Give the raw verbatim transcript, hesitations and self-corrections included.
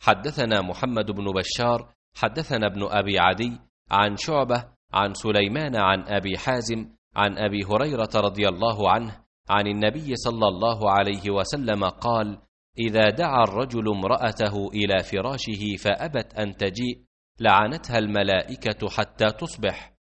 حدثنا محمد بن بشار حدثنا ابن أبي عدي عن شعبة عن سليمان عن أبي حازم عن أبي هريرة رضي الله عنه عن النبي صلى الله عليه وسلم قال: إذا دعا الرجل امرأته إلى فراشه فأبت أن تجيء لعنتها الملائكة حتى تصبح.